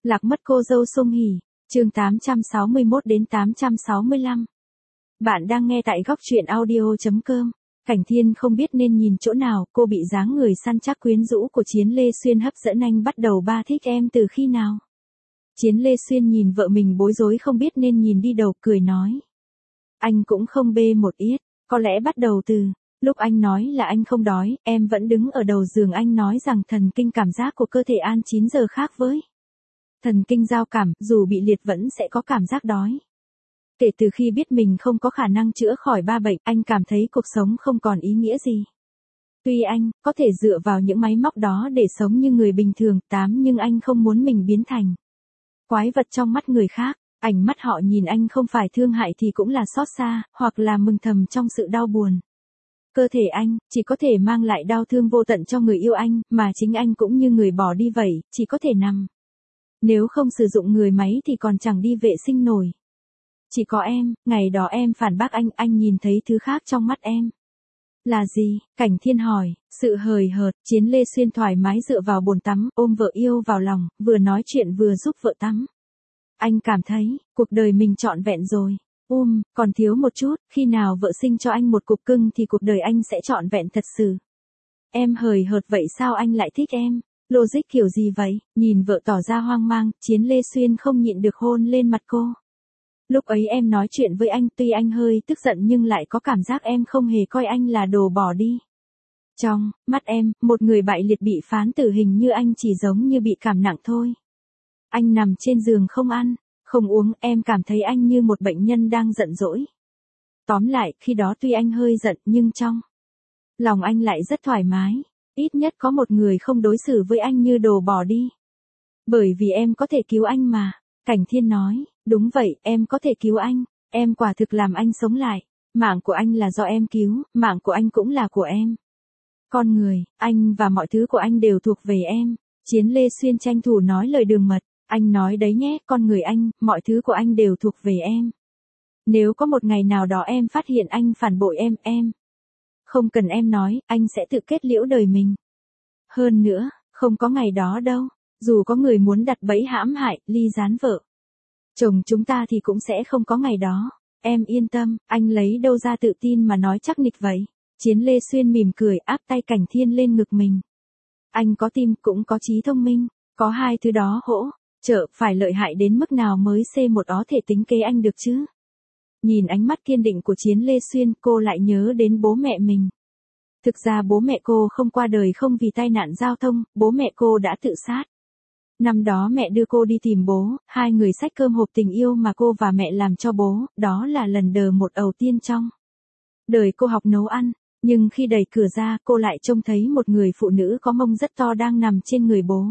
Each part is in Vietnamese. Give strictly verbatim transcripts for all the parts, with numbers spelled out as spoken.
Lạc mất cô dâu Sung Hỉ, chương tám trăm sáu mươi mốt đến tám trăm sáu mươi lăm. Bạn đang nghe tại góc truyện audio.com. Cảnh Thiên không biết nên nhìn chỗ nào, cô bị dáng người săn chắc quyến rũ của Chiến Lê Xuyên hấp dẫn, anh bắt đầu ba thích em từ khi nào? Chiến Lê Xuyên nhìn vợ mình bối rối không biết nên nhìn đi đầu, cười nói. Anh cũng không bê một yết, có lẽ bắt đầu từ lúc anh nói là anh không đói, em vẫn đứng ở đầu giường anh nói rằng thần kinh cảm giác của cơ thể An chín giờ khác với thần kinh giao cảm, dù bị liệt vẫn sẽ có cảm giác đói. Kể từ khi biết mình không có khả năng chữa khỏi ba bệnh, anh cảm thấy cuộc sống không còn ý nghĩa gì. Tuy anh có thể dựa vào những máy móc đó để sống như người bình thường, tám nhưng anh không muốn mình biến thành quái vật trong mắt người khác. Ánh mắt họ nhìn anh không phải thương hại thì cũng là xót xa, hoặc là mừng thầm trong sự đau buồn. Cơ thể anh chỉ có thể mang lại đau thương vô tận cho người yêu anh, mà chính anh cũng như người bỏ đi vậy, chỉ có thể nằm. Nếu không sử dụng người máy thì còn chẳng đi vệ sinh nổi. Chỉ có em, ngày đó em phản bác anh, anh nhìn thấy thứ khác trong mắt em. Là gì? Cảnh Thiên hỏi. Sự hời hợt. Chiến Lê Xuyên thoải mái dựa vào bồn tắm, ôm vợ yêu vào lòng, vừa nói chuyện vừa giúp vợ tắm. Anh cảm thấy, cuộc đời mình trọn vẹn rồi. Um, còn thiếu một chút, khi nào vợ sinh cho anh một cục cưng thì cuộc đời anh sẽ trọn vẹn thật sự. Em hời hợt vậy sao anh lại thích em? Logic kiểu gì vậy? Nhìn vợ tỏ ra hoang mang, Chiến Lê Xuyên không nhịn được hôn lên mặt cô. Lúc ấy em nói chuyện với anh, tuy anh hơi tức giận nhưng lại có cảm giác em không hề coi anh là đồ bỏ đi. Trong mắt em, một người bại liệt bị phán tử hình như anh chỉ giống như bị cảm nặng thôi. Anh nằm trên giường không ăn, không uống, em cảm thấy anh như một bệnh nhân đang giận dỗi. Tóm lại, khi đó tuy anh hơi giận nhưng trong lòng anh lại rất thoải mái. Ít nhất có một người không đối xử với anh như đồ bỏ đi. Bởi vì em có thể cứu anh mà. Cảnh Thiên nói, đúng vậy, em có thể cứu anh. Em quả thực làm anh sống lại. Mạng của anh là do em cứu, mạng của anh cũng là của em. Con người, anh và mọi thứ của anh đều thuộc về em. Chiến Lê Xuyên tranh thủ nói lời đường mật. Anh nói đấy nhé, con người anh, mọi thứ của anh đều thuộc về em. Nếu có một ngày nào đó em phát hiện anh phản bội em, em không cần em nói, anh sẽ tự kết liễu đời mình. Hơn nữa, không có ngày đó đâu. Dù có người muốn đặt bẫy hãm hại, ly gián vợ chồng chúng ta thì cũng sẽ không có ngày đó. Em yên tâm, anh lấy đâu ra tự tin mà nói chắc nịch vậy. Chiến Lê Xuyên mỉm cười áp tay Cảnh Thiên lên ngực mình. Anh có tim cũng có trí thông minh. Có hai thứ đó hỗ trợ, phải lợi hại đến mức nào mới xê một ó thể tính kế anh được chứ. Nhìn ánh mắt kiên định của Chiến Lê Xuyên, cô lại nhớ đến bố mẹ mình. Thực ra bố mẹ cô không qua đời không vì tai nạn giao thông, bố mẹ cô đã tự sát. Năm đó mẹ đưa cô đi tìm bố, hai người xách cơm hộp tình yêu mà cô và mẹ làm cho bố, đó là lần đờ một đầu tiên trong đời cô học nấu ăn. Nhưng khi đẩy cửa ra, cô lại trông thấy một người phụ nữ có mông rất to đang nằm trên người bố.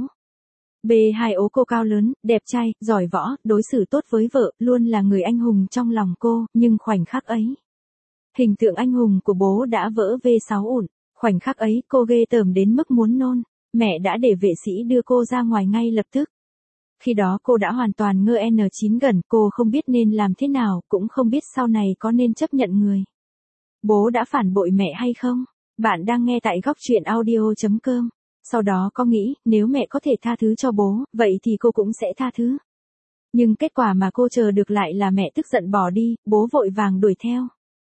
bê hai ố cô cao lớn, đẹp trai, giỏi võ, đối xử tốt với vợ, luôn là người anh hùng trong lòng cô, nhưng khoảnh khắc ấy, hình tượng anh hùng của bố đã vỡ vê sáu ủn. Khoảnh khắc ấy cô ghê tởm đến mức muốn nôn. Mẹ đã để vệ sĩ đưa cô ra ngoài ngay lập tức. Khi đó cô đã hoàn toàn ngơ en chín gần, cô không biết nên làm thế nào, cũng không biết sau này có nên chấp nhận người bố đã phản bội mẹ hay không. Bạn đang nghe tại góc truyện audio.com. Sau đó có nghĩ, nếu mẹ có thể tha thứ cho bố, vậy thì cô cũng sẽ tha thứ. Nhưng kết quả mà cô chờ được lại là mẹ tức giận bỏ đi, bố vội vàng đuổi theo.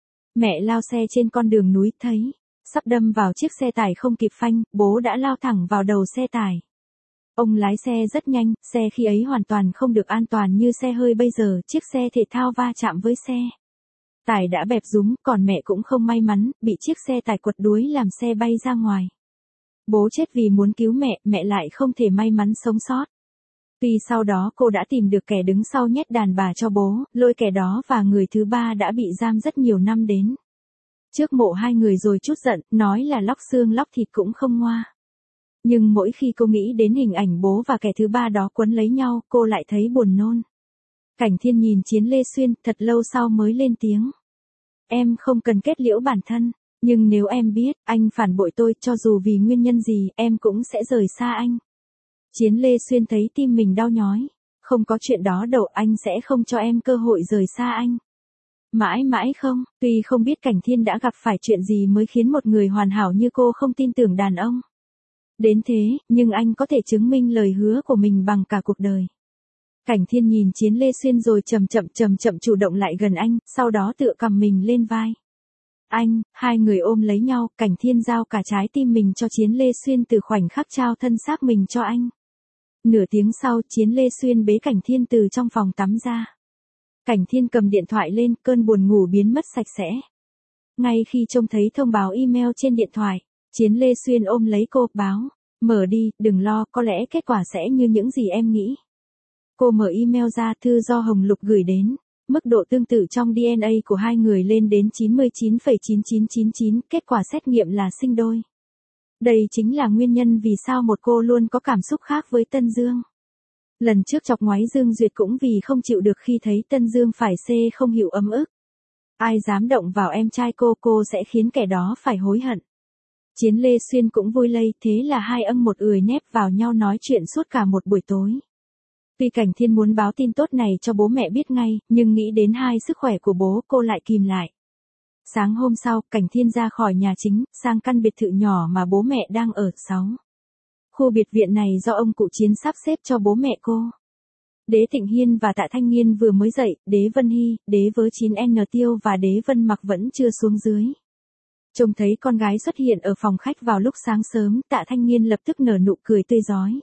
Mẹ lao xe trên con đường núi, thấy sắp đâm vào chiếc xe tải không kịp phanh, bố đã lao thẳng vào đầu xe tải. Ông lái xe rất nhanh, xe khi ấy hoàn toàn không được an toàn như xe hơi bây giờ, chiếc xe thể thao va chạm với xe tải đã bẹp rúm, còn mẹ cũng không may mắn, bị chiếc xe tải quật đuối làm xe bay ra ngoài. Bố chết vì muốn cứu mẹ, mẹ lại không thể may mắn sống sót. Tuy sau đó cô đã tìm được kẻ đứng sau nhét đàn bà cho bố, lôi kẻ đó và người thứ ba đã bị giam rất nhiều năm đến trước mộ hai người rồi chút giận, nói là lóc xương lóc thịt cũng không ngoa. Nhưng mỗi khi cô nghĩ đến hình ảnh bố và kẻ thứ ba đó quấn lấy nhau, cô lại thấy buồn nôn. Cảnh Thiên nhìn Chiến Lê Xuyên, thật lâu sau mới lên tiếng. Em không cần kết liễu bản thân, nhưng nếu em biết, anh phản bội tôi, cho dù vì nguyên nhân gì, em cũng sẽ rời xa anh. Chiến Lê Xuyên thấy tim mình đau nhói. Không có chuyện đó đâu, anh sẽ không cho em cơ hội rời xa anh. Mãi mãi không, tuy không biết Cảnh Thiên đã gặp phải chuyện gì mới khiến một người hoàn hảo như cô không tin tưởng đàn ông đến thế, nhưng anh có thể chứng minh lời hứa của mình bằng cả cuộc đời. Cảnh Thiên nhìn Chiến Lê Xuyên rồi chậm chậm chậm chậm chủ động lại gần anh, sau đó tựa cầm mình lên vai. Anh, hai người ôm lấy nhau, Cảnh Thiên giao cả trái tim mình cho Chiến Lê Xuyên từ khoảnh khắc trao thân xác mình cho anh. Nửa tiếng sau, Chiến Lê Xuyên bế Cảnh Thiên từ trong phòng tắm ra. Cảnh Thiên cầm điện thoại lên, cơn buồn ngủ biến mất sạch sẽ. Ngay khi trông thấy thông báo email trên điện thoại, Chiến Lê Xuyên ôm lấy cô, báo, mở đi, đừng lo, có lẽ kết quả sẽ như những gì em nghĩ. Cô mở email ra, thư do Hồng Lục gửi đến. Mức độ tương tự trong đê en a của hai người lên đến chín mươi chín phẩy chín chín chín chín, kết quả xét nghiệm là sinh đôi. Đây chính là nguyên nhân vì sao một cô luôn có cảm xúc khác với Tân Dương. Lần trước chọc ngoáy Dương Duyệt cũng vì không chịu được khi thấy Tân Dương phải xê không hiểu ấm ức. Ai dám động vào em trai cô, cô sẽ khiến kẻ đó phải hối hận. Chiến Lê Xuyên cũng vui lây, thế là hai âng một ười nép vào nhau nói chuyện suốt cả một buổi tối. Tuy Cảnh Thiên muốn báo tin tốt này cho bố mẹ biết ngay, nhưng nghĩ đến hai sức khỏe của bố, cô lại kìm lại. Sáng hôm sau, Cảnh Thiên ra khỏi nhà chính, sang căn biệt thự nhỏ mà bố mẹ đang ở, sáu. Khu biệt viện này do ông cụ Chiến sắp xếp cho bố mẹ cô. Đế Tịnh Hiên và Tạ Thanh Nghiên vừa mới dậy, Đế Vân Hy, Đế Vớ chín N Tiêu và Đế Vân Mặc vẫn chưa xuống dưới. Trông thấy con gái xuất hiện ở phòng khách vào lúc sáng sớm, Tạ Thanh Nghiên lập tức nở nụ cười tươi rói.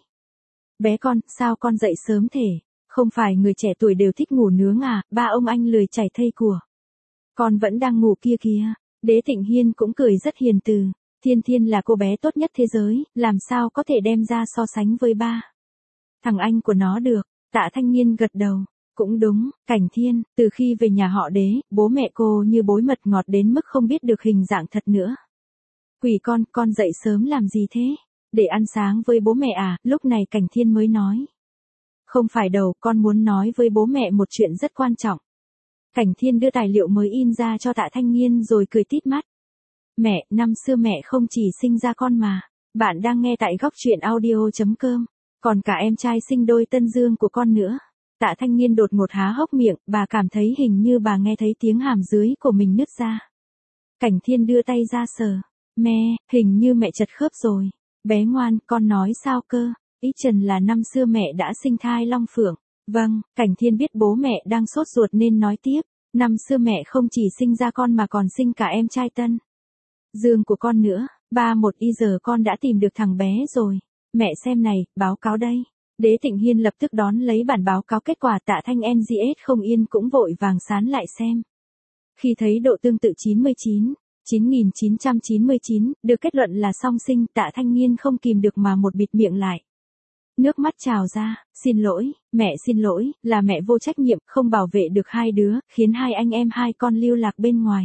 Bé con, sao con dậy sớm thế? Không phải người trẻ tuổi đều thích ngủ nướng à, ba ông anh lười chảy thây của. Con vẫn đang ngủ kia kìa. Đế Tịnh Hiên cũng cười rất hiền từ. Thiên Thiên là cô bé tốt nhất thế giới, làm sao có thể đem ra so sánh với ba. Thằng anh của nó được. Tạ Thanh Nghiên gật đầu. Cũng đúng, Cảnh Thiên, từ khi về nhà họ Đế, bố mẹ cô như bối mật ngọt đến mức không biết được hình dạng thật nữa. Quỷ con, con dậy sớm làm gì thế? Để ăn sáng với bố mẹ à, lúc này Cảnh Thiên mới nói. Không phải đâu, con muốn nói với bố mẹ một chuyện rất quan trọng. Cảnh Thiên đưa tài liệu mới in ra cho Tạ Thanh Nghiên rồi cười tít mắt. Mẹ, năm xưa mẹ không chỉ sinh ra con mà. Bạn đang nghe tại góc truyện audio chấm com. Còn cả em trai sinh đôi Tân Dương của con nữa. Tạ Thanh Nghiên đột ngột há hốc miệng, bà cảm thấy hình như bà nghe thấy tiếng hàm dưới của mình nứt ra. Cảnh Thiên đưa tay ra sờ. Mẹ, hình như mẹ chật khớp rồi. Bé ngoan, con nói sao cơ? Ý Trần là năm xưa mẹ đã sinh thai Long Phượng. Vâng, Cảnh Thiên biết bố mẹ đang sốt ruột nên nói tiếp. Năm xưa mẹ không chỉ sinh ra con mà còn sinh cả em trai Tân Dương của con nữa. Ba một y giờ con đã tìm được thằng bé rồi. Mẹ xem này, báo cáo đây. Đế Tịnh Hiên lập tức đón lấy bản báo cáo kết quả. Tạ Thanh en giê ét không yên cũng vội vàng sán lại xem. Khi thấy độ tương tự chín mươi chín, chín nghìn chín trăm chín mươi chín, được kết luận là song sinh, Tạ Thanh Nghiên không kìm được mà một bịt miệng lại. Nước mắt trào ra, xin lỗi, mẹ xin lỗi, là mẹ vô trách nhiệm, không bảo vệ được hai đứa, khiến hai anh em hai con lưu lạc bên ngoài.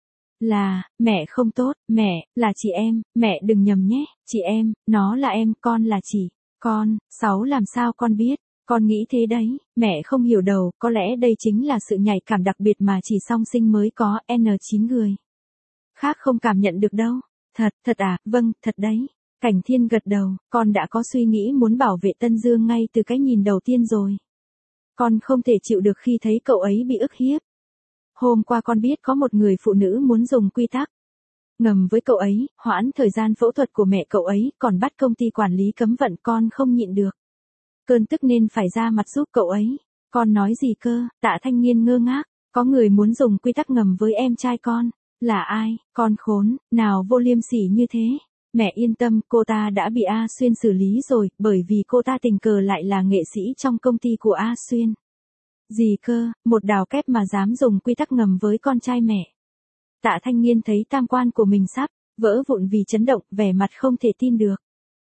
Là, mẹ không tốt, mẹ, là chị em, mẹ đừng nhầm nhé, chị em, nó là em, con là chị, con, sáu làm sao con biết, con nghĩ thế đấy, mẹ không hiểu đâu, có lẽ đây chính là sự nhạy cảm đặc biệt mà chỉ song sinh mới có, N chín người. Khác không cảm nhận được đâu, thật, thật à, vâng, thật đấy. Cảnh Thiên gật đầu, con đã có suy nghĩ muốn bảo vệ Tân Dương ngay từ cái nhìn đầu tiên rồi. Con không thể chịu được khi thấy cậu ấy bị ức hiếp. Hôm qua con biết có một người phụ nữ muốn dùng quy tắc ngầm với cậu ấy, hoãn thời gian phẫu thuật của mẹ cậu ấy, còn bắt công ty quản lý cấm vận, con không nhịn được. Cơn tức nên phải ra mặt giúp cậu ấy. Con nói gì cơ? Tạ Thanh Nghiên ngơ ngác, có người muốn dùng quy tắc ngầm với em trai con. Là ai? Con khốn, nào vô liêm sỉ như thế. Mẹ yên tâm, cô ta đã bị A Xuyên xử lý rồi, bởi vì cô ta tình cờ lại là nghệ sĩ trong công ty của A Xuyên. Gì cơ, một đào kép mà dám dùng quy tắc ngầm với con trai mẹ. Tạ Thanh Nghiên thấy tam quan của mình sắp vỡ vụn vì chấn động, vẻ mặt không thể tin được.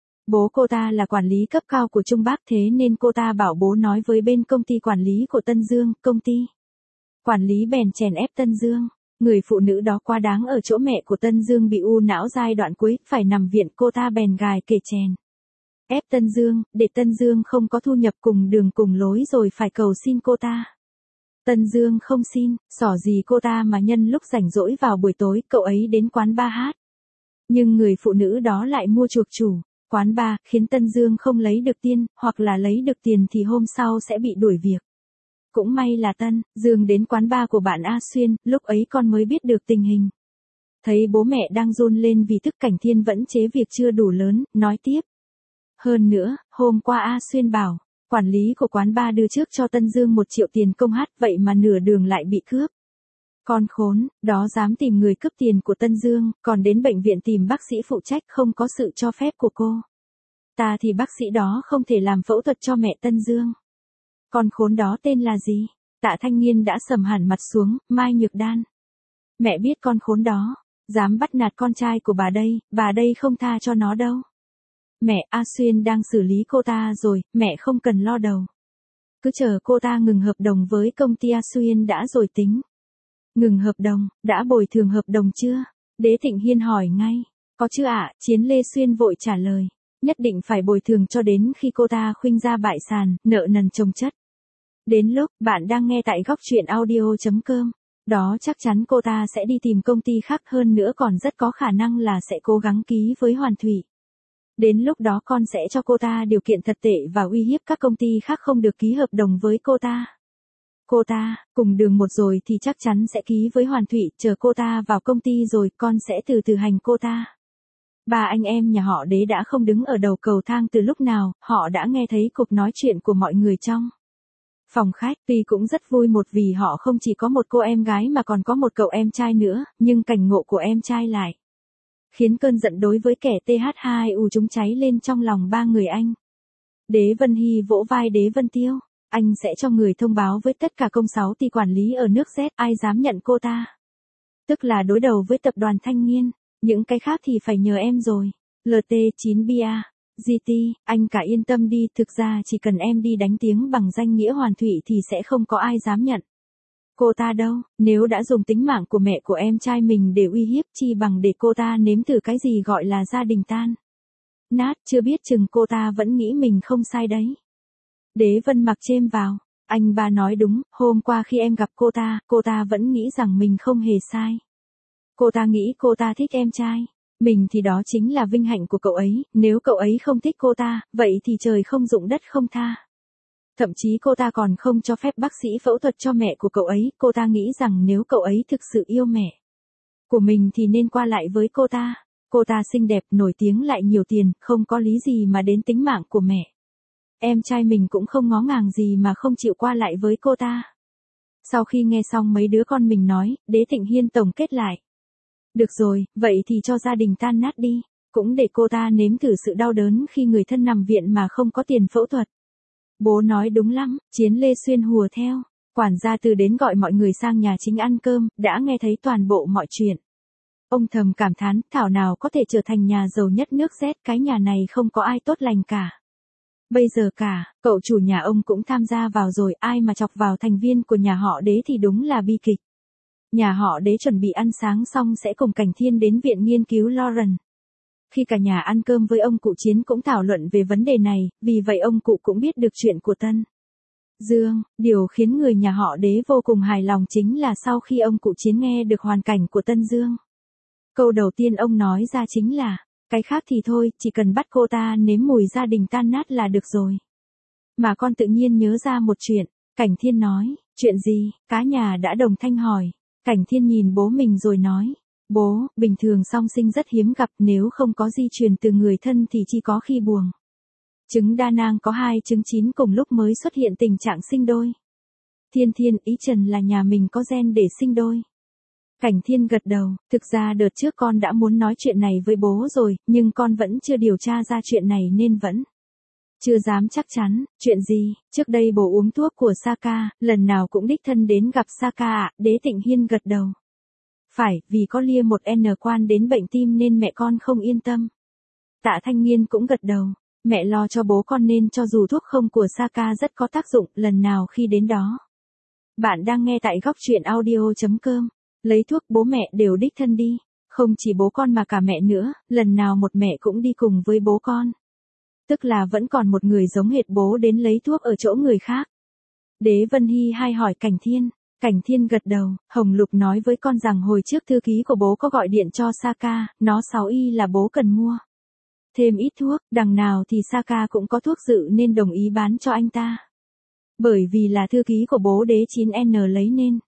Bố cô ta là quản lý cấp cao của Trung Bắc, thế nên cô ta bảo bố nói với bên công ty quản lý của Tân Dương, công ty quản lý bèn chèn ép Tân Dương. Người phụ nữ đó quá đáng ở chỗ mẹ của Tân Dương bị u não giai đoạn cuối, phải nằm viện, cô ta bèn gài kể chèn ép Tân Dương, để Tân Dương không có thu nhập, cùng đường cùng lối rồi phải cầu xin cô ta. Tân Dương không xin, xỏ gì cô ta mà nhân lúc rảnh rỗi vào buổi tối, cậu ấy đến quán bar hát. Nhưng người phụ nữ đó lại mua chuộc chủ quán bar, khiến Tân Dương không lấy được tiền, hoặc là lấy được tiền thì hôm sau sẽ bị đuổi việc. Cũng may là Tân Dương đến quán bar của bạn A Xuyên, lúc ấy con mới biết được tình hình. Thấy bố mẹ đang run lên vì tức, Cảnh Thiên vẫn chế việc chưa đủ lớn, nói tiếp. Hơn nữa, hôm qua A Xuyên bảo, Quản lý của quán bar đưa trước cho Tân Dương một triệu tiền công hát, vậy mà nửa đường lại bị cướp. Con khốn, đó dám tìm người cướp tiền của Tân Dương, còn đến bệnh viện tìm bác sĩ phụ trách không có sự cho phép của cô. Ta thì bác sĩ đó không thể làm phẫu thuật cho mẹ Tân Dương. Con khốn đó tên là gì? Tạ Thanh Niên đã sầm hẳn mặt xuống, Mai Nhược Đan. Mẹ biết con khốn đó, dám bắt nạt con trai của bà đây, bà đây không tha cho nó đâu. Mẹ, A Xuyên đang xử lý cô ta rồi, mẹ không cần lo đầu. Cứ chờ cô ta ngừng hợp đồng với công ty A Xuyên đã rồi tính. Ngừng hợp đồng, đã bồi thường hợp đồng chưa? Đế Thịnh Hiên hỏi ngay. Có chứ ạ, Chiến Lê Xuyên vội trả lời. Nhất định phải bồi thường cho đến khi cô ta khuynh ra bại sản, nợ nần chồng chất. Đến lúc bạn đang nghe tại góc truyện audio.com, đó chắc chắn cô ta sẽ đi tìm công ty khác, hơn nữa còn rất có khả năng là sẽ cố gắng ký với Hoàn Thủy. Đến lúc đó con sẽ cho cô ta điều kiện thật tệ và uy hiếp các công ty khác không được ký hợp đồng với cô ta. Cô ta, cùng đường một rồi thì chắc chắn sẽ ký với Hoàn Thủy, chờ cô ta vào công ty rồi con sẽ từ từ hành cô ta. Ba anh em nhà họ Đế đã không đứng ở đầu cầu thang từ lúc nào, họ đã nghe thấy cuộc nói chuyện của mọi người trong phòng khách. Tuy cũng rất vui, một vì họ không chỉ có một cô em gái mà còn có một cậu em trai nữa, nhưng cảnh ngộ của em trai lại khiến cơn giận đối với kẻ tê hát hai u chúng cháy lên trong lòng ba người anh. Đế Vân Hy vỗ vai Đế Vân Tiêu. Anh sẽ cho người thông báo với tất cả công sáu ty quản lý ở nước Z, ai dám nhận cô ta. Tức là đối đầu với tập đoàn Thanh Niên, những cái khác thì phải nhờ em rồi. lờ tê chín bê a, giê tê, anh cả yên tâm đi, thực ra chỉ cần em đi đánh tiếng bằng danh nghĩa Hoàn Thủy thì sẽ không có ai dám nhận cô ta đâu. Nếu đã dùng tính mạng của mẹ của em trai mình để uy hiếp, chi bằng để cô ta nếm thử cái gì gọi là gia đình tan nát, chưa biết chừng cô ta vẫn nghĩ mình không sai đấy. Đế Vân Mặc chêm vào. Anh ba nói đúng, hôm qua khi em gặp cô ta, cô ta vẫn nghĩ rằng mình không hề sai. Cô ta nghĩ cô ta thích em trai mình thì đó chính là vinh hạnh của cậu ấy, nếu cậu ấy không thích cô ta, vậy thì trời không dụng đất không tha. Thậm chí cô ta còn không cho phép bác sĩ phẫu thuật cho mẹ của cậu ấy, cô ta nghĩ rằng nếu cậu ấy thực sự yêu mẹ của mình thì nên qua lại với cô ta. Cô ta xinh đẹp, nổi tiếng lại nhiều tiền, không có lý gì mà đến tính mạng của mẹ em trai mình cũng không ngó ngàng gì mà không chịu qua lại với cô ta. Sau khi nghe xong mấy đứa con mình nói, Đế Thịnh Hiên tổng kết lại. Được rồi, vậy thì cho gia đình tan nát đi, cũng để cô ta nếm thử sự đau đớn khi người thân nằm viện mà không có tiền phẫu thuật. Bố nói đúng lắm, Chiến Lê Xuyên hùa theo. Quản gia Từ đến gọi mọi người sang nhà chính ăn cơm, đã nghe thấy toàn bộ mọi chuyện. Ông thầm cảm thán, thảo nào có thể trở thành nhà giàu nhất nước Z, cái nhà này không có ai tốt lành cả. Bây giờ cả, cậu chủ nhà ông cũng tham gia vào rồi, ai mà chọc vào thành viên của nhà họ Đế thì đúng là bi kịch. Nhà họ Đế chuẩn bị ăn sáng xong sẽ cùng Cảnh Thiên đến viện nghiên cứu Lauren. Khi cả nhà ăn cơm với ông cụ Chiến cũng thảo luận về vấn đề này, vì vậy ông cụ cũng biết được chuyện của Tân Dương. Điều khiến người nhà họ Đế vô cùng hài lòng chính là sau khi ông cụ Chiến nghe được hoàn cảnh của Tân Dương, câu đầu tiên ông nói ra chính là, cái khác thì thôi, chỉ cần bắt cô ta nếm mùi gia đình tan nát là được rồi. Mà con tự nhiên nhớ ra một chuyện, Cảnh Thiên nói, chuyện gì? Cả nhà đã đồng thanh hỏi. Cảnh Thiên nhìn bố mình rồi nói, bố, bình thường song sinh rất hiếm gặp, nếu không có di truyền từ người thân thì chỉ có khi buồng trứng đa nang có hai trứng chín cùng lúc mới xuất hiện tình trạng sinh đôi. Thiên Thiên, ý Trần là nhà mình có gen để sinh đôi. Cảnh Thiên gật đầu, thực ra đợt trước con đã muốn nói chuyện này với bố rồi, nhưng con vẫn chưa điều tra ra chuyện này nên vẫn chưa dám chắc chắn. Chuyện gì? Trước đây bố uống thuốc của Saka, lần nào cũng đích thân đến gặp Saka ạ. Đế Thịnh Hiên gật đầu. Phải, vì có lia một N quan đến bệnh tim nên mẹ con không yên tâm. Tạ Thanh Niên cũng gật đầu. Mẹ lo cho bố con nên cho dù thuốc không của Saka rất có tác dụng, lần nào khi đến đó. Bạn đang nghe tại góc truyện audio.com. Lấy thuốc bố mẹ đều đích thân đi. Không chỉ bố con mà cả mẹ nữa, lần nào một mẹ cũng đi cùng với bố con. Tức là vẫn còn một người giống hệt bố đến lấy thuốc ở chỗ người khác. Đế Vân Hy hay hỏi Cảnh Thiên. Cảnh Thiên gật đầu, Hồng Lục nói với con rằng hồi trước thư ký của bố có gọi điện cho Saka, nó sáu y là bố cần mua thêm ít thuốc, đằng nào thì Saka cũng có thuốc dự nên đồng ý bán cho anh ta. Bởi vì là thư ký của bố Đế chín N lấy nên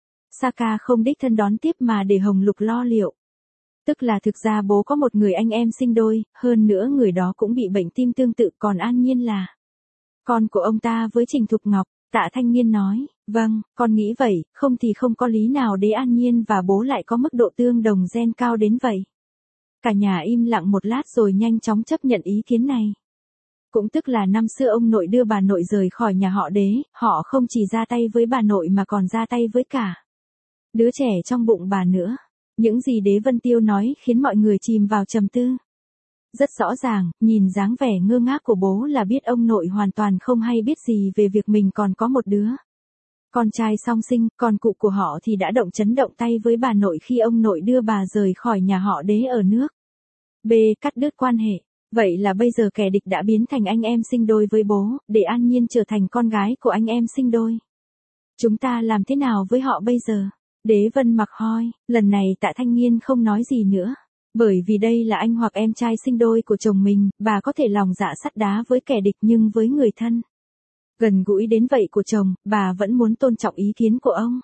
Saka không đích thân đón tiếp mà để Hồng Lục lo liệu. Tức là thực ra bố có một người anh em sinh đôi, hơn nữa người đó cũng bị bệnh tim tương tự, còn An Nhiên là Con của ông ta với Trình Thục Ngọc, Tạ Thanh Niên nói, vâng, con nghĩ vậy, không thì không có lý nào Đế An Nhiên và bố lại có mức độ tương đồng gen cao đến vậy. Cả nhà im lặng một lát rồi nhanh chóng chấp nhận ý kiến này. Cũng tức là năm xưa ông nội đưa bà nội rời khỏi nhà họ Đế, họ không chỉ ra tay với bà nội mà còn ra tay với cả đứa trẻ trong bụng bà nữa. Những gì Đế Vân Tiêu nói khiến mọi người chìm vào trầm tư. Rất rõ ràng, nhìn dáng vẻ ngơ ngác của bố là biết ông nội hoàn toàn không hay biết gì về việc mình còn có một đứa con trai song sinh, còn cụ của họ thì đã động chấn động tay với bà nội khi ông nội đưa bà rời khỏi nhà họ Đế ở nước B. Cắt đứt quan hệ. Vậy là bây giờ kẻ địch đã biến thành anh em sinh đôi với bố, để An Nhiên trở thành con gái của anh em sinh đôi. Chúng ta làm thế nào với họ bây giờ? Đế Vân Mặc hỏi, lần này Tạ Thanh Niên không nói gì nữa. Bởi vì đây là anh hoặc em trai sinh đôi của chồng mình, bà có thể lòng dạ sắt đá với kẻ địch nhưng với người thân gần gũi đến vậy của chồng, bà vẫn muốn tôn trọng ý kiến của ông.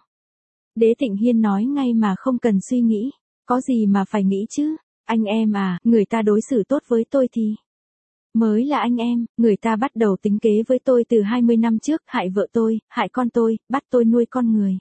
Đế Tịnh Hiên nói ngay mà không cần suy nghĩ. Có gì mà phải nghĩ chứ? Anh em à, người ta đối xử tốt với tôi thì mới là anh em, người ta bắt đầu tính kế với tôi từ hai mươi năm trước, hại vợ tôi, hại con tôi, bắt tôi nuôi con người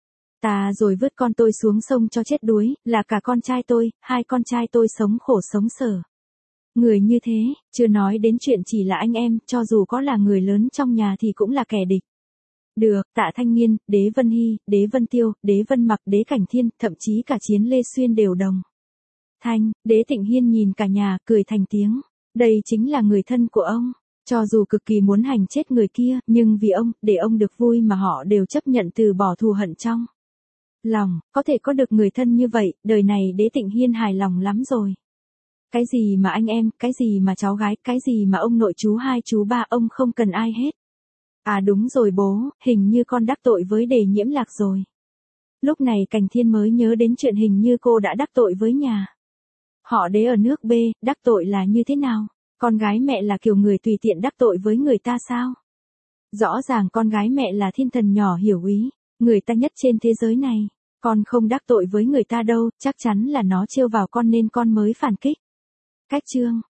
ta rồi vứt con tôi xuống sông cho chết đuối, là cả con trai tôi, hai con trai tôi sống khổ sống sở. Người như thế, chưa nói đến chuyện chỉ là anh em, cho dù có là người lớn trong nhà thì cũng là kẻ địch. Được, Tạ Thanh Niên, Đế Vân Hy, Đế Vân Tiêu, Đế Vân Mặc, Đế Cảnh Thiên, thậm chí cả Chiến Lê Xuyên đều đồng thanh. Đế Tịnh Hiên nhìn cả nhà, cười thành tiếng. Đây chính là người thân của ông. Cho dù cực kỳ muốn hành chết người kia, nhưng vì ông, để ông được vui mà họ đều chấp nhận từ bỏ thù hận trong lòng. Có thể có được người thân như vậy, đời này Đế Tịnh Hiên hài lòng lắm rồi. Cái gì mà anh em, cái gì mà cháu gái, cái gì mà ông nội chú hai chú ba, ông không cần ai hết. À đúng rồi bố, hình như con đắc tội với Đề Nhiễm Lạc rồi. Lúc này Cảnh Thiên mới nhớ đến chuyện hình như cô đã đắc tội với nhà họ Đế ở nước B, đắc tội là như thế nào? Con gái mẹ là kiểu người tùy tiện đắc tội với người ta sao? Rõ ràng con gái mẹ là thiên thần nhỏ hiểu ý, người ta nhất trên thế giới này. Con không đắc tội với người ta đâu, chắc chắn là nó trêu vào con nên con mới phản kích. Cách chương